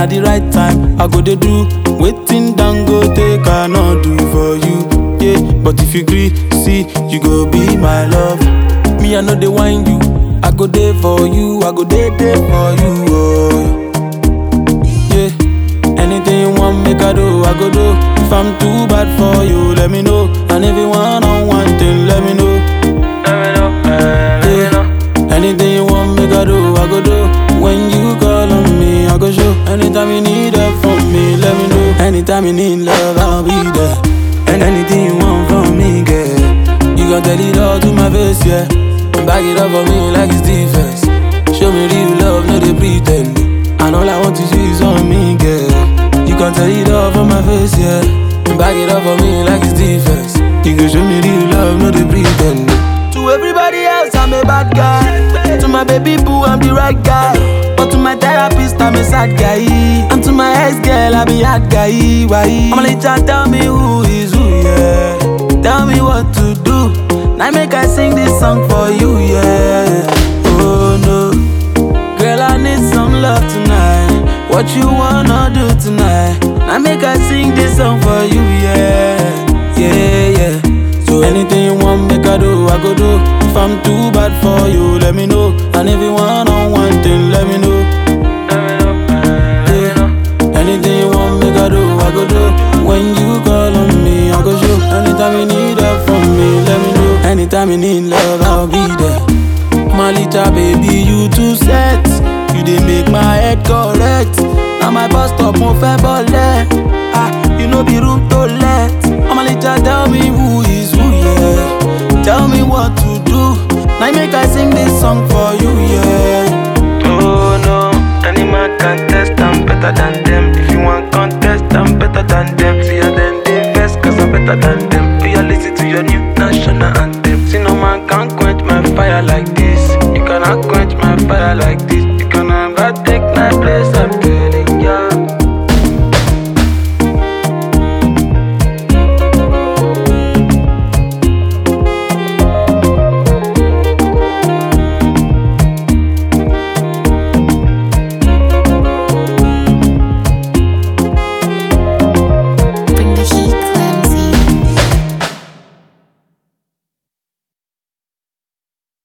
at the right time, I go dey do wetin Dangote cannot do for you. Yeah, but if you agree, see, you go be my love. Me, I know they whine you. I go there for you. I go there for you. Oh. Yeah, anything you want, make I do. I go do. If I'm too bad for you, let me know. And if you want on one thing, let me know. Anything you want, make I do, I go do. When you call on me, I go show. Anytime you need help from me, let me know. Anytime you need love, I'll be there. And anything you want from me, girl, you gon' tell it all to my face, yeah. And back it up for me like it's defense. Show me real love, no they pretend. And all I want to see is on me, girl. You gon' tell it all for my face, yeah. And back it up for me like it's defense. You can show me real love, no they pretend. To everybody else, I'm a bad guy. To my baby boo, I'm the right guy. But to my therapist, I'm a sad guy. And to my ex-girl, I be hard guy. Why? I'ma let you tell me who is who, yeah. Tell me what to do. Now make I sing this song for you, yeah. Oh no, girl, I need some love tonight. What you wanna do tonight? Now make I sing this song for you, yeah. Yeah, yeah. So anything you want, make I do, I go do. If I'm too bad for you, let me know. And if you want on one thing, let me know. Yeah. Anything you want, make I do, I go do. When you call on me, I go show. Anytime you need help from me, let me know. Anytime you need love, I'll be there. My little baby, you too set. You dey make my head correct. Now my bus stop, mo fe bole. Ah, you know be room to let. I'ma let you tell me who is who, yeah. Tell me what to do. Now make I sing this song for you, yeah. Oh no, any man can test, I'm better than them. If you want contest, I'm better than them. See ya then they vex, cause I'm better than them. Do you listen to your new national anthem? See no man can quench my fire like this. You cannot quench my fire like this. You can never take my place.